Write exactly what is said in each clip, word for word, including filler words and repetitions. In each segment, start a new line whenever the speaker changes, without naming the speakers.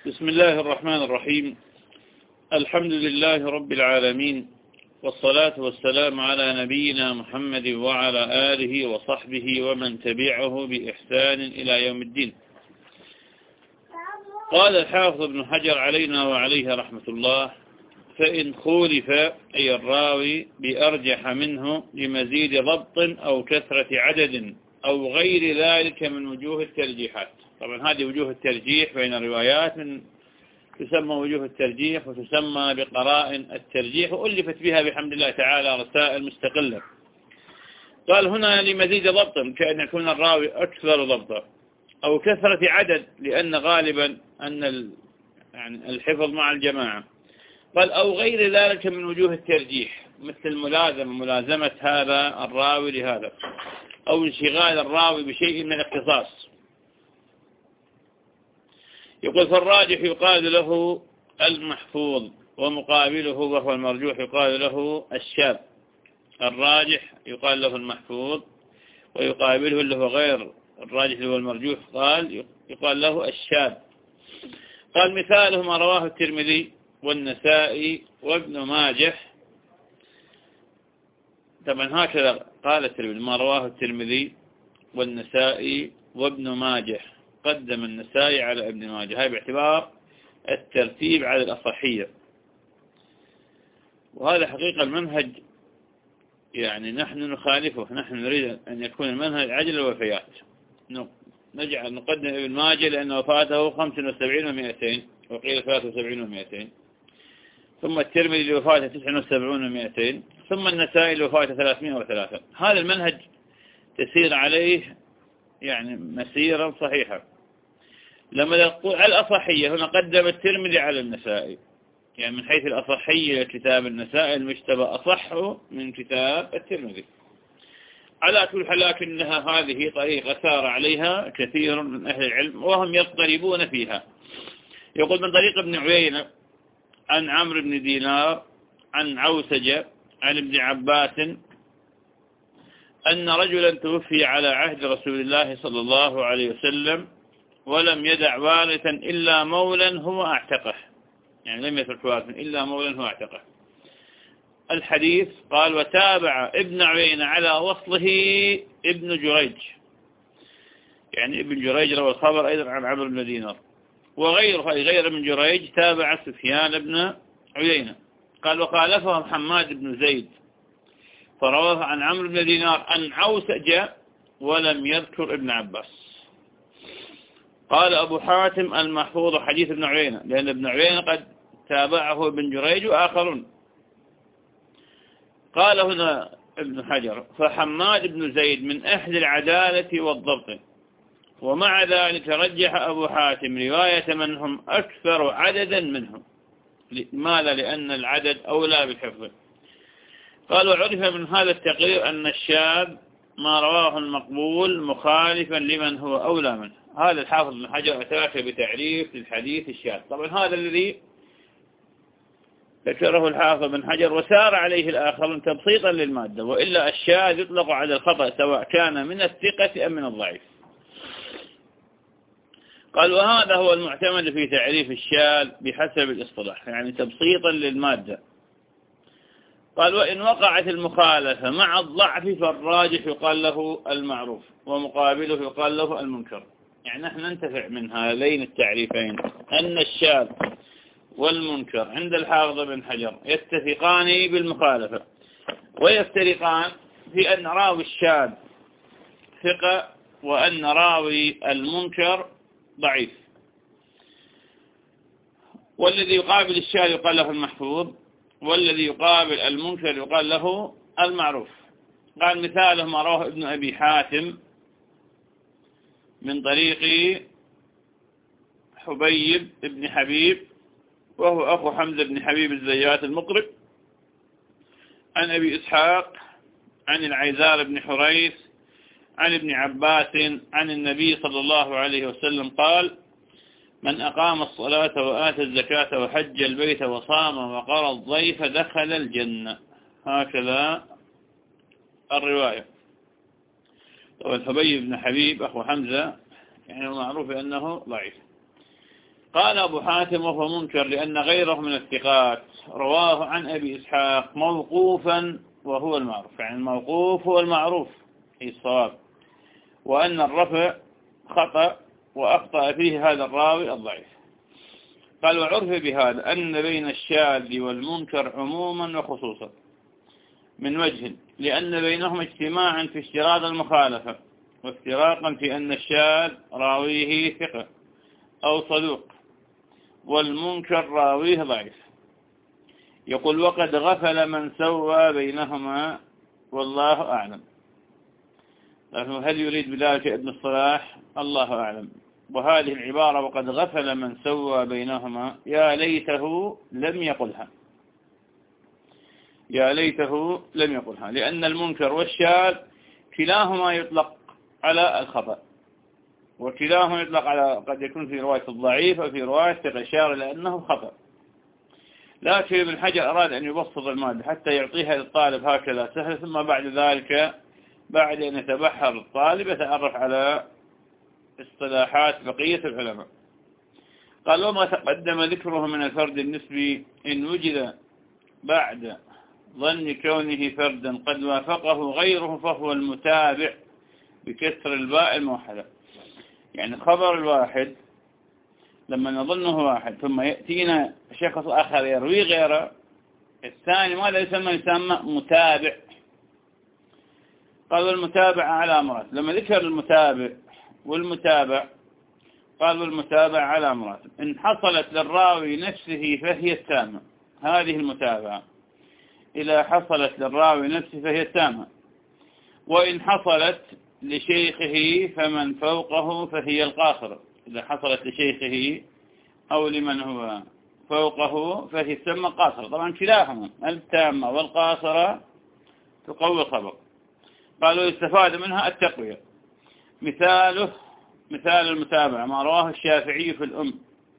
بسم الله الرحمن الرحيم. الحمد لله رب العالمين، والصلاة والسلام على نبينا محمد وعلى آله وصحبه ومن تبعه بإحسان إلى يوم الدين. قال الحافظ ابن حجر علينا وعليه رحمة الله: فإن خولف أي الراوي بأرجح منه لمزيد ضبط أو كثرة عدد أو غير ذلك من وجوه الترجيحات. طبعا هذه وجوه الترجيح بين الروايات من تسمى وجوه الترجيح وتسمى بقرائن الترجيح، وألفت بها بحمد الله تعالى رسائل مستقلة. قال هنا لمزيد ضبط، كأن يكون الراوي أكثر ضبطا، أو كثرة عدد، لأن غالبا أن يعني الحفظ مع الجماعة. قال أو غير ذلك من وجوه الترجيح، مثل ملازمة ملازمة هذا الراوي لهذا، أو انشغال الراوي بشيء من الاختصاص. يقول فالراجح يقال له المحفوظ، ومقابله وهو المرجوح يقال له الشاذ. الراجح يقال له المحفوظ، ويقابله اللي هو غير الراجح اللي هو المرجوح قال يقال له الشاذ. قال مثاله ما رواه الترمذي والنسائي وابن ماجه. طبعا هكذا قال الترمذي: ما رواه الترمذي والنسائي وابن ماجه، قدم النسائي على ابن ماجه، هاي باعتبار الترتيب على الأصحية. وهذا حقيقة المنهج يعني نحن نخالفه، نحن نريد أن يكون المنهج عجل الوفيات. نجعل نقدم ابن ماجه لأن وفاته خمس وسبعين ومئتين، وقيل ثلاث وسبعين ومئتين، ثم الترمذي لوفاته تسع وسبعين ومئتين، ثم النسائي لوفاته ثلاثمائة وثلاثة. هذا المنهج تسير عليه يعني مسيرا صحيحة. لما نقول على الأصحية هنا قدم الترمذي على النسائي، يعني من حيث الأصحية كتاب النسائي المجتبى أصح من كتاب الترمذي. على كل حال لكنها هذه طريقة سار عليها كثير من أهل العلم وهم يضطربون فيها. يقول من طريق ابن عيينة عن عمرو بن دينار عن عوسجة عن ابن عباس أن رجلا توفي على عهد رسول الله صلى الله عليه وسلم ولم يدع وارثا إلا مولا هو اعتقه، يعني لم يترك وارثا إلا مولا هو اعتقه. الحديث قال وتابع ابن عيينة على وصله ابن جريج، يعني ابن جريج روى الخبر أيضا عن عمرو بن دينار، وغيره أي غير ابن جريج تابع سفيان بن عيينة. قال وخالفه حماد بن زيد فرواه عن عمرو بن دينار عن عوسجة ولم يذكر ابن عباس. قال أبو حاتم المحفوظ حديث ابن عيينة، لأن ابن عيينة قد تابعه ابن جريج وآخرون. قال هنا ابن حجر فحماد بن زيد من أهل العدالة والضبط، ومع ذلك رجح أبو حاتم رواية من هم أكثر عددا منهم. لماذا؟ لأن العدد أولى بالحفظ. قال وعرف من هذا التقرير أن الشاذ ما رواه المقبول مخالفا لمن هو أولى منه. هذا الحافظ بن حجر أتاك بتعريف الحديث الشاذ. طبعا هذا الذي ذكره الحافظ بن حجر وسار عليه الآخرون تبسيطا للمادة، وإلا الشاذ يطلق على الخطأ سواء كان من الثقة أم من الضعيف. قال وهذا هو المعتمد في تعريف الشاذ بحسب الاصطلاح، يعني تبسيطا للمادة. قال وإن وقعت المخالفة مع الضعف فالراجح يقال له المعروف، ومقابله يقال له المنكر. يعني نحن ننتفع من هذين التعريفين، أن الشاذ والمنكر عند الحافظ بن حجر يتفقان بالمخالفة، ويفترقان في أن راوي الشاذ ثقة، وأن راوي المنكر ضعيف. والذي يقابل الشاذ يقال له المحفوظ، والذي يقابل المنكر يقال له المعروف. قال مثاله ما رواه ابن أبي حاتم من طريق حبيب ابن حبيب، وهو أخو حمزة بن حبيب الزيات المقرب، عن أبي إسحاق عن العيزار بن حريث عن ابن عباس عن النبي صلى الله عليه وسلم قال من أقام الصلاة وآتى الزكاة وحج البيت وصام وقرى الضيف دخل الجنة. هكذا الرواية. طبعا حبيب بن حبيب أخو حمزة يعني معروف أنه ضعيف. قال أبو حاتم وهو منكر لأن غيره من الثقات رواه عن أبي إسحاق موقوفا وهو المعروف، يعني الموقوف هو المعروف في الصواب، وأن الرفع خطأ وأخطأ فيه هذا الراوي الضعيف. قال وعرف بهذا أن بين الشاذ والمنكر عموما وخصوصا من وجه، لأن بينهما اجتماعا في اشتراط المخالفة وافتراقا في أن الشاذ راويه ثقة أو صدوق والمنكر راويه ضعيف. يقول وقد غفل من سوى بينهما والله أعلم. هل يريد بذلك ابن الصلاح؟ الله أعلم. وهذه العبارة وقد غفل من سوى بينهما يا ليته لم يقلها، يا ليته لم يقلها، لأن المنكر والشاذ كلاهما يطلق على الخطأ، وكلاهما يطلق على قد يكون في رواية الضعيف وفي رواية الإشارة لأنه خطأ. لكن ابن حجر أراد أن يبسط المادة حتى يعطيها للطالب هكذا سهل، ثم بعد ذلك بعد أن يتبحر الطالب يتعرف على اصطلاحات بقية العلماء. قال وما تقدم ذكره من الفرد النسبي إن وجد بعد ظن كونه فردا قد وافقه غيره فهو المتابع بكسر الباء الموحدة. يعني خبر الواحد لما نظنه واحد ثم يأتينا شخص آخر يروي غيره، الثاني ماذا يسمى؟ يسمى متابع. قالوا المتابع على مراتب. لما ذكر المتابع والمتابع قالوا المتابع على مراتب. إن حصلت للراوي نفسه فهي التامة، هذه المتابعة إذا حصلت للراوي نفسه فهي التامة، وإن حصلت لشيخه فمن فوقه فهي القاصرة. إذا حصلت لشيخه أو لمن هو فوقه فهي تسمى قاصرة. طبعا كلاهما التامة والقاصرة تقوي الخبر. قالوا يستفاد منها التقوية. مثاله مثال المتابعة ما رواه الشافعي في الأم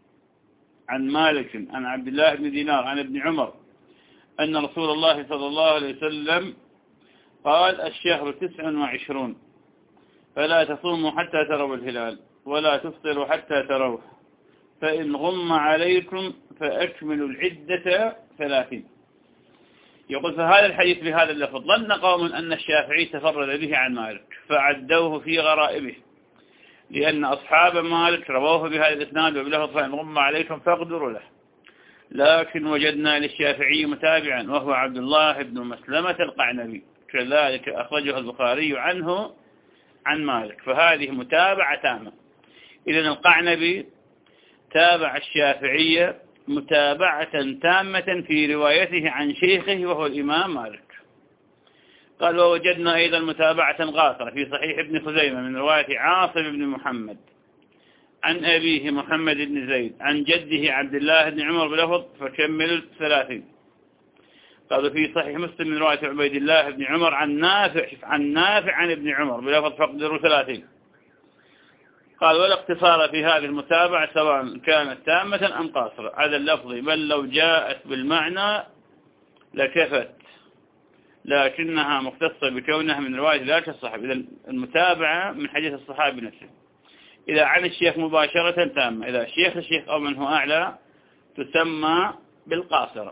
عن مالك عن عبد الله بن دينار عن ابن عمر أن رسول الله صلى الله عليه وسلم قال الشهر تسع وعشرون فلا تصوموا حتى تروا الهلال ولا تفطروا حتى تروه، فإن غم عليكم فأكملوا العدة ثلاثين. يقول فهذا الحديث بهذا اللفظ ظن قوم أن الشافعي تفرد به عن مالك فعدوه في غرائبه، لأن أصحاب مالك رووه بهذا الإسناد وبلفظ فإن غم عليكم فاقدروا له. لكن وجدنا للشافعي متابعا وهو عبد الله بن مسلمة القعنبي، كذلك أخرجه البخاري عنه عن مالك، فهذه متابعة تامة. إذن القعنبي تابع الشافعي متابعة تامة في روايته عن شيخه وهو الإمام مالك. قال ووجدنا أيضا متابعة قاصرة في صحيح ابن خزيمة من رواية عاصم بن محمد عن أبيه محمد بن زيد عن جده عبد الله بن عمر بلفظ فكملوا الثلاثين. قالوا في صحيح مسلم من رواية عبيد الله بن عمر عن نافع عن نافع عن ابن عمر بلفظ فاقدروا ثلاثين. قال ولا اقتصار في هذه المتابعة سواء كانت تامة أم قاصرة على اللفظ، بل لو جاءت بالمعنى لكفت، لكنها مختصة بكونها من رواية ذاك الصحابي. إذا المتابعة من حديث الصحابي نفسه. إذا عن الشيخ مباشرة تامة، إذا شيخ الشيخ أو من هو أعلى تسمى بالقاصرة.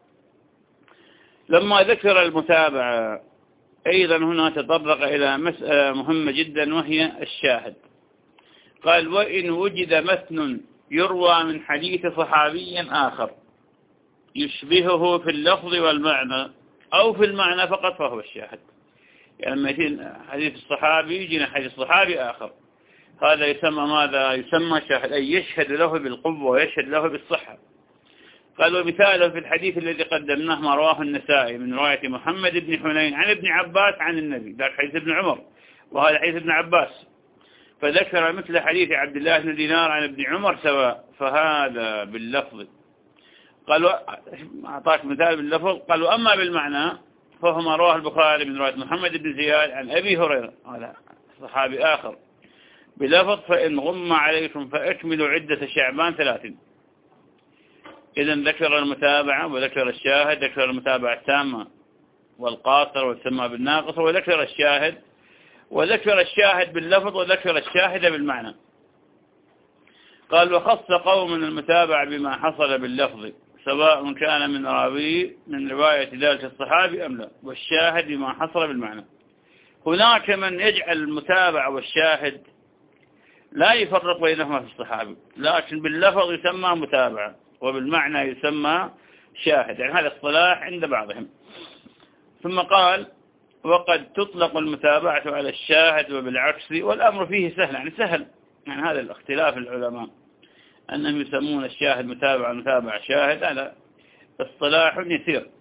لما ذكر المتابعة أيضا هنا تطرق إلى مسألة مهمة جدا وهي الشاهد. قال وإن وجد متن يروى من حديث صحابي آخر يشبهه في اللفظ والمعنى أو في المعنى فقط فهو الشاهد. يعني لما يجي حديث الصحابي يجينا حديث صحابي آخر، هذا يسمى ماذا؟ يسمى شاهد، أي يشهد له بالقوة ويشهد له بالصحة. قالوا مثاله في الحديث الذي قدمناه ما رواه النسائي من رواية محمد بن حنين عن ابن عباس عن النبي، ذاك حديث ابن عمر وهذا حديث ابن عباس، فذكر مثل حديث عبد الله بن دينار عن ابن عمر سواء، فهذا باللفظ. قالوا أعطاك مثال باللفظ. قالوا أما بالمعنى فهو ما رواه البخاري من رواية محمد بن زياد عن أبي هريرة هذا صحابي آخر بلفظ فإن غم عليكم فأكملوا عدة شعبان ثلاثين. إذن ذكر المتابعة وذكر الشاهد، ذكر المتابعة التامة والقاصر والسماء بالناقص، وذكر الشاهد وذكر الشاهد باللفظ وذكر الشاهد بالمعنى. قال وخص قوم المتابعة بما حصل باللفظ سواء كان من راوي من رواية ذلك الصحابي أم لا، والشاهد بما حصل بالمعنى. هناك من يجعل المتابع والشاهد لا يفرق بينهما في الصحابي، لكن باللفظ يسمى متابعة وبالمعنى يسمى شاهد، يعني هذا اصطلاح عند بعضهم. ثم قال وقد تطلق المتابعة على الشاهد وبالعكس، والأمر فيه سهل، يعني سهل، يعني هذا الاختلاف العلماء أنهم يسمون الشاهد متابعة متابعة شاهد على اصطلاح يسير.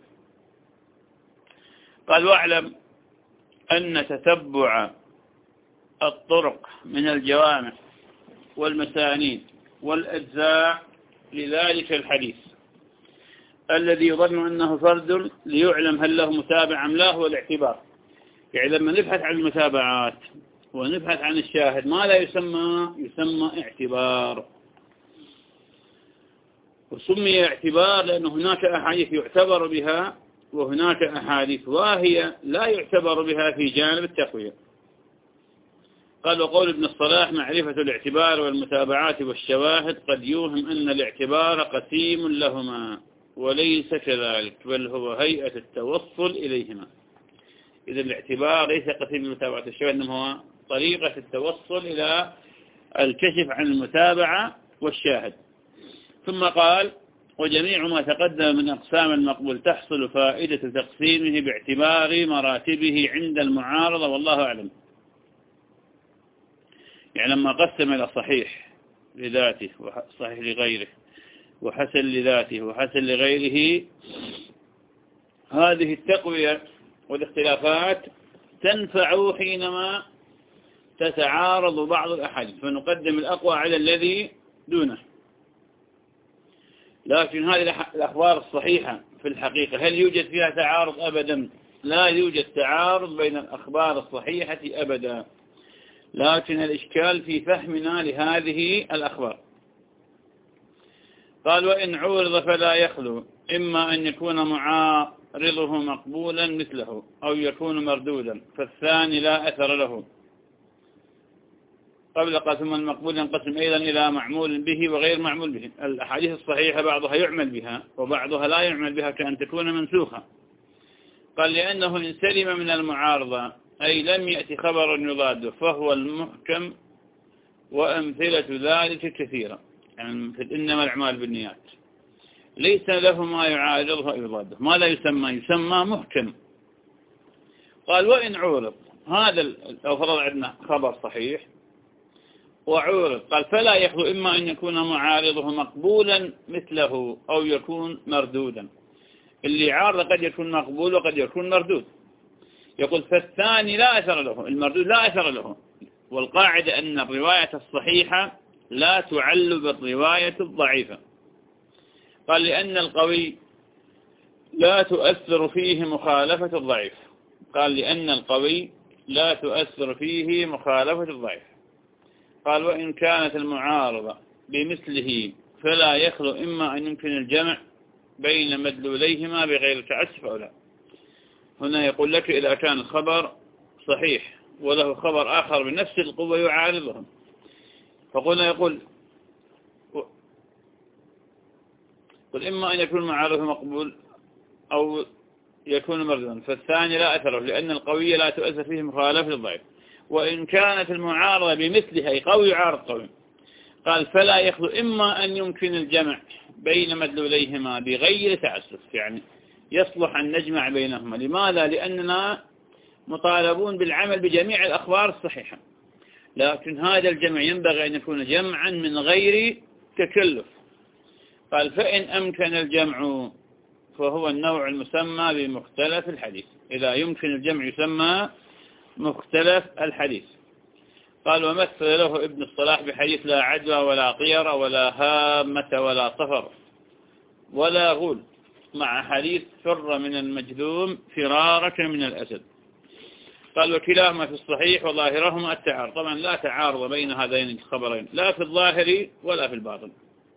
قال واعلم أن تتبع الطرق من الجوامع والمسانيد والأجزاء لذلك الحديث الذي يظن أنه فرد ليعلم هل له متابع أم لا هو الاعتبار. يعني لما نبحث عن المتابعات ونبحث عن الشاهد ما لا يسمى يسمى اعتبار، وسمي اعتبار لأن هناك أحاديث يعتبر بها وهناك أحاديث واهية لا يعتبر بها في جانب التقوية. قال وقول ابن الصلاح معرفة الاعتبار والمتابعات والشواهد قد يوهم أن الاعتبار قسيم لهما وليس كذلك، بل هو هيئة التوصل إليهما. إذا الاعتبار ليس قسيم المتابعة والشواهد، إنما هو طريقة التوصل إلى الكشف عن المتابعة والشاهد. ثم قال وجميع ما تقدم من أقسام المقبول تحصل فائدة تقسيمه باعتبار مراتبه عند المعارضة، والله أعلم. يعني لما قسم إلى صحيح لذاته وصحيح لغيره وحسن لذاته وحسن لغيره، هذه التقوية والاختلافات تنفع حينما تتعارض بعض الأحاديث فنقدم الأقوى على الذي دونه. لكن هذه الأخبار الصحيحة في الحقيقة هل يوجد فيها تعارض؟ أبدا، لا يوجد تعارض بين الأخبار الصحيحة أبدا، لكن الإشكال في فهمنا لهذه الأخبار. قال وإن عورض فلا يخلو إما أن يكون معارضه مقبولا مثله أو يكون مردودا، فالثاني لا أثر له. قبل قال ثم المقبول ينقسم أيضا إلى معمول به وغير معمول به. الأحاديث الصحيحة بعضها يعمل بها وبعضها لا يعمل بها كأن تكون منسوخة. قال لأنه إن سلم من المعارضة أي لم يأتي خبر يضاده فهو المحكم، وأمثلة ذلك كثيرة. يعني في إنما الأعمال بالنيات ليس له ما يعارضه أو يضاده، ما لا يسمى يسمى محكم. قال وإن عورض، هذا لو فرض عندنا خبر صحيح وعورض، قال فلا يخلو إما أن يكون معارضه مقبولا مثله أو يكون مردودا. اللي عارض قد يكون مقبول وقد يكون مردود. يقول فالثاني لا أثر له، المردود لا أثر له. والقاعدة أن الرواية الصحيحة لا تعل بالرواية الضعيفة. قال لأن القوي لا تؤثر فيه مخالفة الضعيف. قال لأن القوي لا تؤثر فيه مخالفة الضعيف. قال وإن كانت المعارضة بمثله فلا يخلو إما أن يمكن الجمع بين مدلوليهما بغير تعسف أو لا. هنا يقول لك إذا كان الخبر صحيح وله خبر آخر بنفس القوة يعارضهم، فقلنا يقول قل إما أن يكون معارضه مقبول أو يكون مردودا، فالثاني لا أثره لأن القوي لا تؤثر فيه مخالفة الضعيف. وإن كانت المعارضة بمثلها أي قوي يعارض قوي، قال فلا يخلو إما أن يمكن الجمع بين مدلوليهما بغير تعسف، يعني يصلح أن نجمع بينهما. لماذا؟ لأننا مطالبون بالعمل بجميع الأخبار الصحيحة، لكن هذا الجمع ينبغي أن يكون جمعا من غير تكلف. قال فإن أمكن الجمع فهو النوع المسمى بمختلف الحديث. إذا يمكن الجمع يسمى مختلف الحديث. قال ومثل له ابن الصلاح بحديث لا عدوى ولا طير ولا هامة ولا صفر ولا غول مع حديث فر من المجذوم فرارك من الأسد. قال وكلاهما في الصحيح وظاهرهما التعارض. طبعا لا تعارض بين هذين الخبرين لا في الظاهر ولا في الباطن.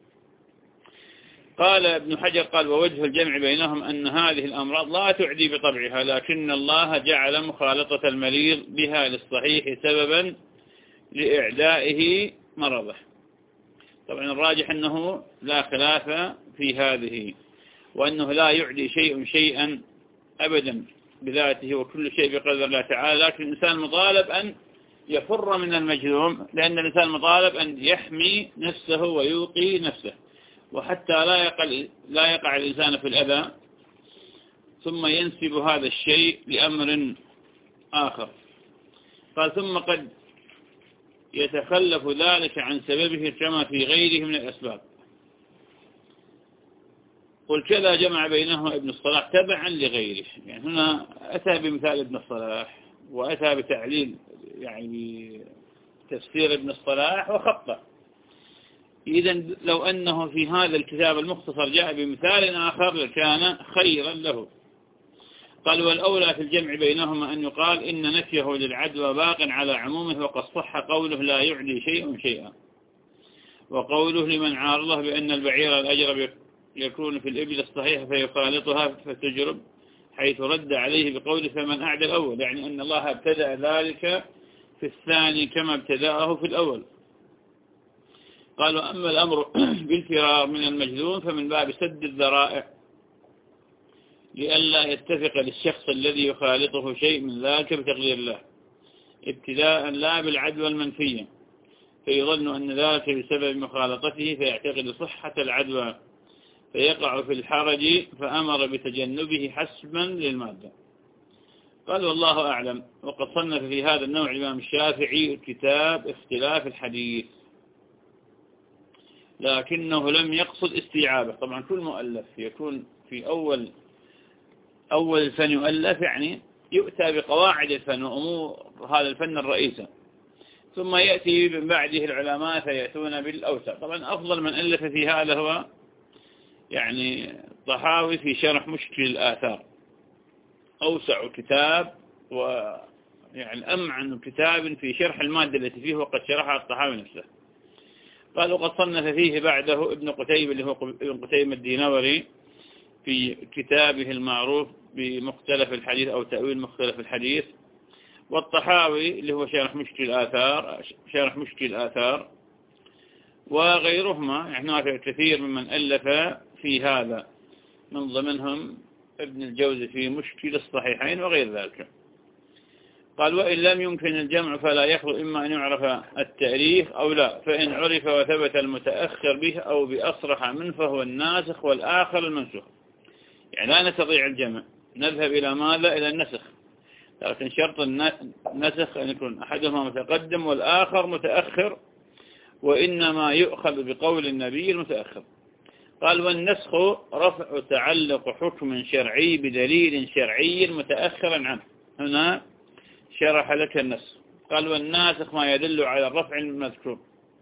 قال ابن حجر قال ووجه الجمع بينهم أن هذه الأمراض لا تعدي بطبعها، لكن الله جعل مخالطة المريض بها للصحيح سببا لإعدائه مرضه. طبعا الراجح أنه لا خلاف في هذه، وأنه لا يعدي شيء شيئا أبدا بذاته، وكل شيء بقدر الله تعالى. لكن الإنسان مطالب أن يفر من المجذوم، لأن الإنسان مطالب أن يحمي نفسه ويوقي نفسه، وحتى لا يقع لا يقع الإنسان في الأذى ثم ينسب هذا الشيء لأمر آخر. قال ثم قد يتخلف ذلك عن سببه كما في غيره من الأسباب. قل كذا جمع بينهما ابن الصلاح تبعا لغيره. يعني هنا أتى بمثال ابن الصلاح وأتى بتعليل يعني تفسير ابن الصلاح وخطأ. إذا لو أنه في هذا الكتاب المختصر جاء بمثال آخر لكان خيرا له. قال والأولى في الجمع بينهما أن يقال إن نفيه للعدوى باق على عمومه، وقد صح قوله لا يعدي شيء شيئا، وقوله لمن عارضه بأن البعير الأجرب يكون في الإبل الصحيحة فيخالطها فتجرب، حيث رد عليه بقوله فمن أعدى الأول، يعني أن الله ابتدأ ذلك في الثاني كما ابتدأه في الأول. قال وأما الأمر بالفرار من المجذوم فمن باب سد الذرائع لئلا يتفق للشخص الذي يخالطه شيء من ذلك بتقدير الله ابتداء لا بالعدوى المنفية، فيظن أن ذلك بسبب مخالطته فيعتقد صحة العدوى فيقع في الحرج، فأمر بتجنبه حسبا للمادة. قال والله أعلم. وقد صنف في هذا النوع الإمام الشافعي كتاب اختلاف الحديث، لكنه لم يقصد استيعابه. طبعا كل مؤلف يكون في أول أول الفن يؤلف يعني يؤتى بقواعد الفن وأمور هذا الفن الرئيسة، ثم يأتي من بعده العلماء فيأتون بالأوسع. طبعا أفضل من ألف في هذا هو يعني طحاوي في شرح مشكل الآثار، أوسع كتاب ويعني أمعن كتاب في شرح المادة التي فيه، وقد شرحها الطحاوي نفسه. قال وقد صنف فيه بعده ابن قتيبة اللي هو ابن قتيبة الدينوري في كتابه المعروف بمختلف الحديث أو تأويل مختلف الحديث، والطحاوي اللي هو شرح مشكل الآثار شرح مشكل الآثار وغيرهما. يعني هناك كثير ممن ألف في هذا، من ضمنهم ابن الجوزي في مشكل الصحيحين وغير ذلك. قال وإن لم يمكن الجمع فلا يخلو إما أن يعرف التاريخ أو لا، فإن عرف وثبت المتأخر به أو بأصرح منه فهو الناسخ والآخر المنسوخ. يعني لا نستطيع الجمع، نذهب إلى ماذا؟ إلى النسخ، لكن شرط النسخ أن يكون أحدهما متقدم والآخر متأخر، وإنما يؤخذ بقول النبي المتأخر. قال والنسخ رفع تعلق حكم شرعي بدليل شرعي متأخرا عنه. هنا شرح لك النسخ. قال والناسخ ما يدل على الرفع المذكور.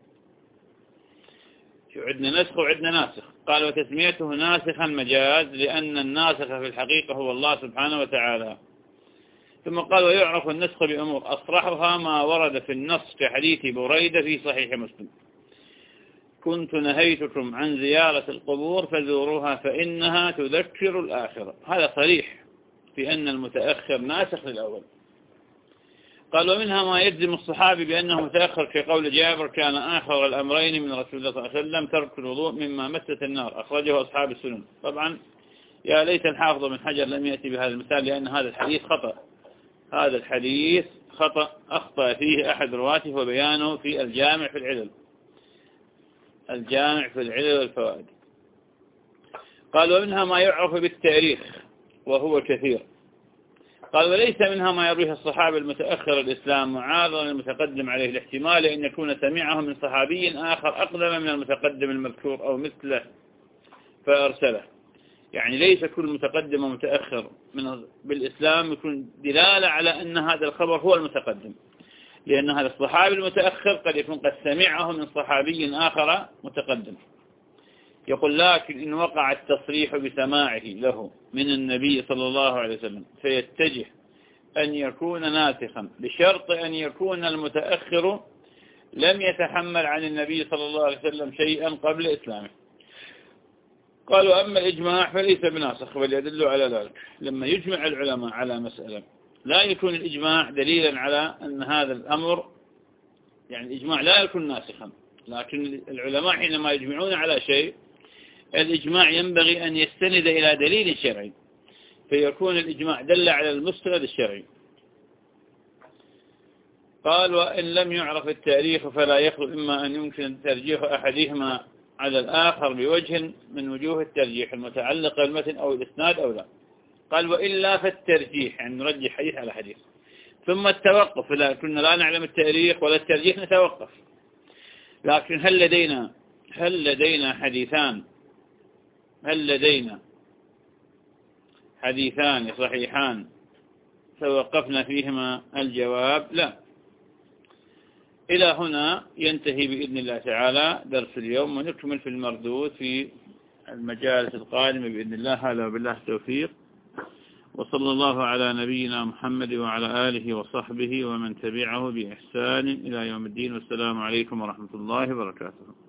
شو عندنا نسخ وعندنا ناسخ. قال وتسميته ناسخا مجاز لأن الناسخ في الحقيقة هو الله سبحانه وتعالى. ثم قال ويعرف النسخ بأمور أصرحها ما ورد في النص كحديث بريدة في صحيح مسلم كنت نهيتكم عن زيارة القبور فزوروها فإنها تذكر الآخرة. هذا صريح في أن المتأخر ناسخ للأول. قال ومنها ما يجزم الصحابي بأنه متأخر كقول جابر كان آخر الأمرين من رسول الله صلى الله عليه وسلم ترك الوضوء مما مست النار، أخرجه أصحاب السنن. طبعا يا ليت الحافظ بن حجر لم يأتي بهذا المثال، لأن هذا الحديث خطأ هذا الحديث خطأ أخطأ فيه أحد رواته وبيانه في الجامع في العلل الجامع في العلل والفوائد. قال ومنها ما يعرف بالتاريخ وهو كثير. قال وليس منها ما يرويه الصحابي المتأخر الإسلام معارضا المتقدم عليه، الاحتمال أن يكون سمعه من صحابي آخر أقدم من المتقدم المذكور أو مثله فأرسله. يعني ليس كل متقدم ومتأخر من بالإسلام يكون دلالة على أن هذا الخبر هو المتقدم، لأن هذا الصحابي المتأخر قد يكون قد سمعه من صحابي آخر متقدم. يقول لكن إن وقع التصريح بسماعه له من النبي صلى الله عليه وسلم فيتجه أن يكون ناسخا بشرط أن يكون المتأخر لم يتحمل عن النبي صلى الله عليه وسلم شيئا قبل إسلامه. قالوا أما الإجماع فليس بناسخ بل يدل على ذلك. لما يجمع العلماء على مسألة لا يكون الإجماع دليلا على أن هذا الأمر، يعني الإجماع لا يكون ناسخا، لكن العلماء حينما يجمعون على شيء الإجماع ينبغي أن يستند إلى دليل شرعي، فيكون الإجماع دل على المستند الشرعي. قال وإن لم يعرف التاريخ فلا يخلو إما أن يمكن ترجيح أحدهما على الآخر بوجه من وجوه الترجيح المتعلقة بالمتن أو الإسناد أو لا. قال وإلا فالترجيح، يعني نرجح حديث على حديث. ثم التوقف، لا كنا لا نعلم التاريخ ولا الترجيح نتوقف. لكن هل لدينا هل لدينا حديثان هل لدينا حديثان صحيحان توقفنا فيهما؟ الجواب لا. إلى هنا ينتهي بإذن الله تعالى درس اليوم، ونكمل في المردود في المجالس القادمة بإذن الله. هذا وبالله التوفيق، وصلى الله على نبينا محمد وعلى آله وصحبه ومن تبعه بإحسان إلى يوم الدين، والسلام عليكم ورحمة الله وبركاته.